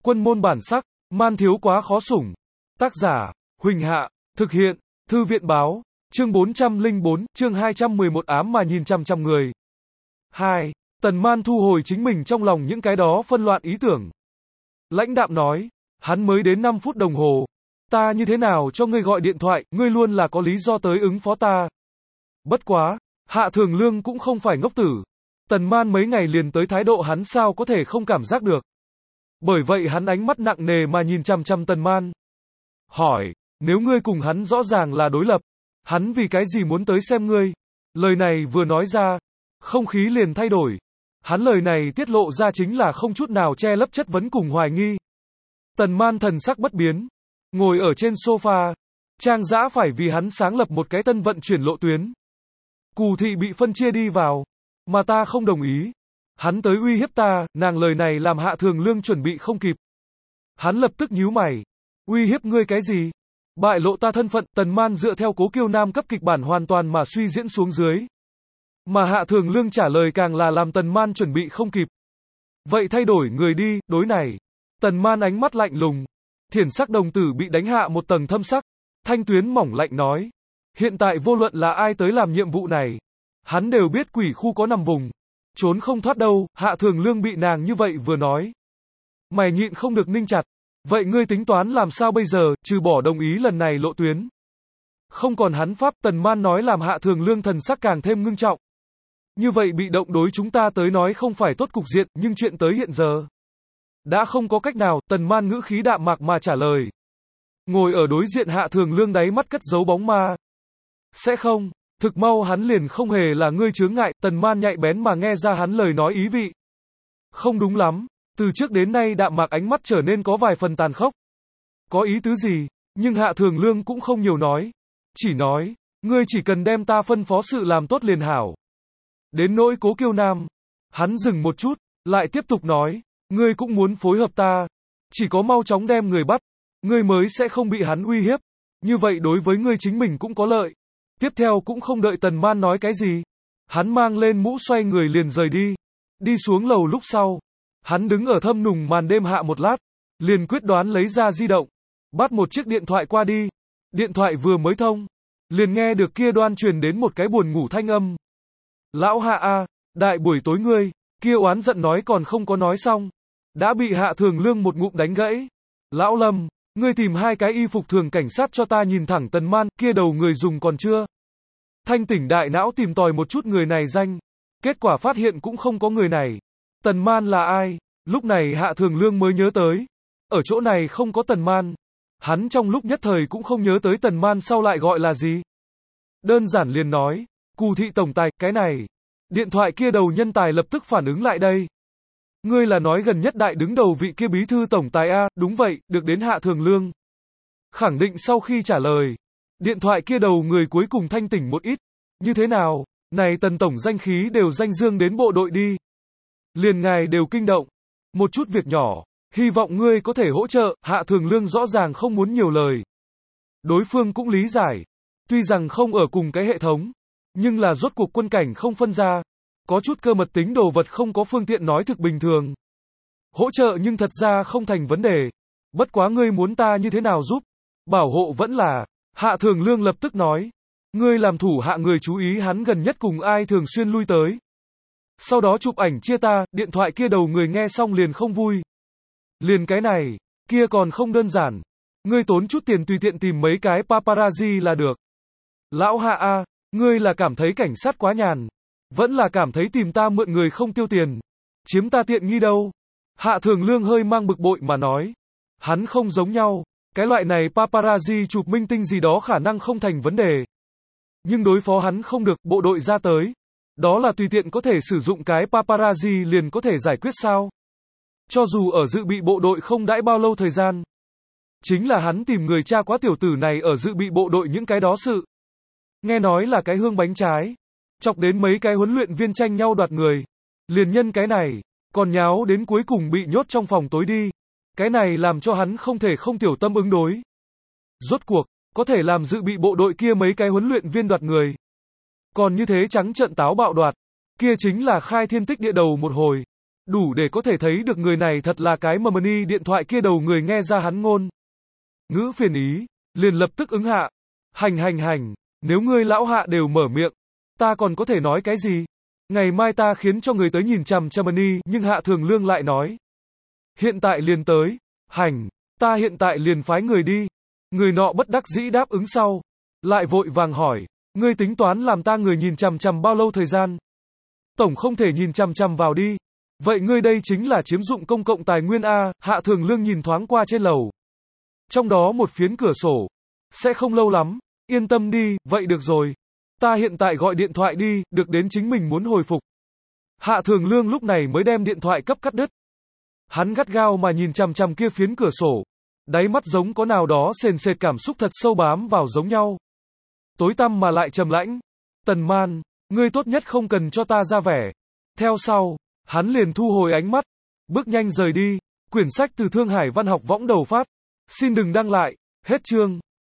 Quân môn bản sắc, man thiếu quá khó sủng. Tác giả, Huỳnh Hạ, thực hiện, Thư viện báo, chương 404, chương 211 ám mà nhìn chằm chằm người. 2. Tần Man thu hồi chính mình trong lòng những cái đó phân loạn ý tưởng. Lãnh đạm nói, hắn mới đến 5 phút đồng hồ. Ta như thế nào cho ngươi gọi điện thoại, ngươi luôn là có lý do tới ứng phó ta. Bất quá, Hạ Thường Lương cũng không phải ngốc tử. Tần Man mấy ngày liền tới thái độ hắn sao có thể không cảm giác được. Bởi vậy hắn ánh mắt nặng nề mà nhìn chằm chằm Tần Man. Hỏi, nếu ngươi cùng hắn rõ ràng là đối lập, hắn vì cái gì muốn tới xem ngươi? Lời này vừa nói ra, không khí liền thay đổi. Hắn lời này tiết lộ ra chính là không chút nào che lấp chất vấn cùng hoài nghi. Tần Man thần sắc bất biến, ngồi ở trên sofa, Trang Dã phải vì hắn sáng lập một cái tân vận chuyển lộ tuyến. Cù thị bị phân chia đi vào, mà ta không đồng ý. Hắn tới uy hiếp ta, nàng lời này làm Hạ Thường Lương chuẩn bị không kịp. Hắn lập tức nhíu mày. Uy hiếp ngươi cái gì? Bại lộ ta thân phận, Tần Man dựa theo Cố Kiêu Nam cấp kịch bản hoàn toàn mà suy diễn xuống dưới. Mà Hạ Thường Lương trả lời càng là làm Tần Man chuẩn bị không kịp. Vậy thay đổi người đi, đối này. Tần Man ánh mắt lạnh lùng. Thiển sắc đồng tử bị đánh hạ một tầng thâm sắc. Thanh tuyến mỏng lạnh nói. Hiện tại vô luận là ai tới làm nhiệm vụ này, hắn đều biết quỷ khu có nằm vùng. Trốn không thoát đâu, Hạ Thường Lương bị nàng như vậy vừa nói. Mày nhịn không được ninh chặt. Vậy ngươi tính toán làm sao bây giờ, trừ bỏ đồng ý lần này lộ tuyến. Không còn hắn pháp, Tần Man nói làm Hạ Thường Lương thần sắc càng thêm ngưng trọng. Như vậy bị động đối chúng ta tới nói không phải tốt cục diện, nhưng chuyện tới hiện giờ. Đã không có cách nào, Tần Man ngữ khí đạm mạc mà trả lời. Ngồi ở đối diện Hạ Thường Lương đáy mắt cất giấu bóng ma. Sẽ không, thực mau hắn liền không hề là ngươi chướng ngại, Tần Man nhạy bén mà nghe ra hắn lời nói ý vị. Không đúng lắm, từ trước đến nay đạm mạc ánh mắt trở nên có vài phần tàn khốc. Có ý tứ gì, nhưng Hạ Thường Lương cũng không nhiều nói. Chỉ nói, ngươi chỉ cần đem ta phân phó sự làm tốt liền hảo. Đến nỗi Cố Kiêu Nam, hắn dừng một chút, lại tiếp tục nói, ngươi cũng muốn phối hợp ta. Chỉ có mau chóng đem người bắt, ngươi mới sẽ không bị hắn uy hiếp. Như vậy đối với ngươi chính mình cũng có lợi. Tiếp theo cũng không đợi Tần Man nói cái gì. Hắn mang lên mũ xoay người liền rời đi. Đi xuống lầu lúc sau. Hắn đứng ở thâm nùng màn đêm hạ một lát. Liền quyết đoán lấy ra di động. Bắt một chiếc điện thoại qua đi. Điện thoại vừa mới thông. Liền nghe được kia đoan truyền đến một cái buồn ngủ thanh âm. Lão Hạ a, đại buổi tối ngươi. Kia oán giận nói còn không có nói xong. Đã bị Hạ Thường Lương một ngụm đánh gãy. Lão Lâm, ngươi tìm 2 cái y phục thường cảnh sát cho ta nhìn thẳng Tần Man, kia đầu người dùng còn chưa. Thanh tỉnh đại não tìm tòi một chút người này danh. Kết quả phát hiện cũng không có người này. Tần Man là ai? Lúc này Hạ Thường Lương mới nhớ tới. Ở chỗ này không có Tần Man. Hắn trong lúc nhất thời cũng không nhớ tới Tần Man sau lại gọi là gì. Đơn giản liền nói, Cù thị tổng tài, cái này. Điện thoại kia đầu nhân tài lập tức phản ứng lại đây. Ngươi là nói gần nhất đại đứng đầu vị kia bí thư tổng tài a, đúng vậy, được đến Hạ Thường Lương. Khẳng định sau khi trả lời, điện thoại kia đầu người cuối cùng thanh tỉnh một ít. Như thế nào, này Tần tổng danh khí đều danh dương đến bộ đội đi. Liền ngài đều kinh động. Một chút việc nhỏ, hy vọng ngươi có thể hỗ trợ, Hạ Thường Lương rõ ràng không muốn nhiều lời. Đối phương cũng lý giải. Tuy rằng không ở cùng cái hệ thống, nhưng là rốt cuộc quân cảnh không phân ra. Có chút cơ mật tính đồ vật không có phương tiện nói thực bình thường. Hỗ trợ nhưng thật ra không thành vấn đề. Bất quá ngươi muốn ta như thế nào giúp? Bảo hộ vẫn là. Hạ Thường Lương lập tức nói. Ngươi làm thủ hạ người chú ý hắn gần nhất cùng ai thường xuyên lui tới. Sau đó chụp ảnh chia ta, điện thoại kia đầu người nghe xong liền không vui. Liền cái này, kia còn không đơn giản. Ngươi tốn chút tiền tùy tiện tìm mấy cái paparazzi là được. Lão Hạ a, ngươi là cảm thấy cảnh sát quá nhàn. Vẫn là cảm thấy tìm ta mượn người không tiêu tiền. Chiếm ta tiện nghi đâu. Hạ Thường Lương hơi mang bực bội mà nói. Hắn không giống nhau. Cái loại này paparazzi chụp minh tinh gì đó khả năng không thành vấn đề. Nhưng đối phó hắn không được, bộ đội ra tới. Đó là tùy tiện có thể sử dụng cái paparazzi liền có thể giải quyết sao. Cho dù ở dự bị bộ đội không đãi bao lâu thời gian. Chính là hắn tìm người cha quá tiểu tử này ở dự bị bộ đội những cái đó sự. Nghe nói là cái hương bánh trái. Chọc đến mấy cái huấn luyện viên tranh nhau đoạt người. Liền nhân cái này, còn nháo đến cuối cùng bị nhốt trong phòng tối đi. Cái này làm cho hắn không thể không tiểu tâm ứng đối. Rốt cuộc, có thể làm dự bị bộ đội kia mấy cái huấn luyện viên đoạt người. Còn như thế trắng trợn táo bạo đoạt, kia chính là khai thiên tích địa đầu một hồi. Đủ để có thể thấy được người này thật là cái mani điện thoại kia đầu người nghe ra hắn ngôn ngữ phiền ý, liền lập tức ứng hạ. Hành, nếu ngươi lão Hạ đều mở miệng, ta còn có thể nói cái gì? Ngày mai ta khiến cho người tới nhìn chằm chằm mani, nhưng Hạ Thường Lương lại nói. Hiện tại liền tới. Hành, ta hiện tại liền phái người đi. Người nọ bất đắc dĩ đáp ứng sau. Lại vội vàng hỏi, ngươi tính toán làm ta người nhìn chằm chằm bao lâu thời gian? Tổng không thể nhìn chằm chằm vào đi. Vậy ngươi đây chính là chiếm dụng công cộng tài nguyên A. Hạ Thường Lương nhìn thoáng qua trên lầu. Trong đó một phiến cửa sổ. Sẽ không lâu lắm. Yên tâm đi, vậy được rồi. Ta hiện tại gọi điện thoại đi, được đến chính mình muốn hồi phục. Hạ Thường Lương lúc này mới đem điện thoại cấp cắt đứt. Hắn gắt gao mà nhìn chằm chằm kia phiến cửa sổ. Đáy mắt giống có nào đó sền sệt cảm xúc thật sâu bám vào giống nhau. Tối tăm mà lại trầm lãnh. Tần Man, ngươi tốt nhất không cần cho ta ra vẻ. Theo sau, hắn liền thu hồi ánh mắt. Bước nhanh rời đi. Quyển sách từ Thương Hải Văn học võng đầu phát. Xin đừng đăng lại. Hết chương.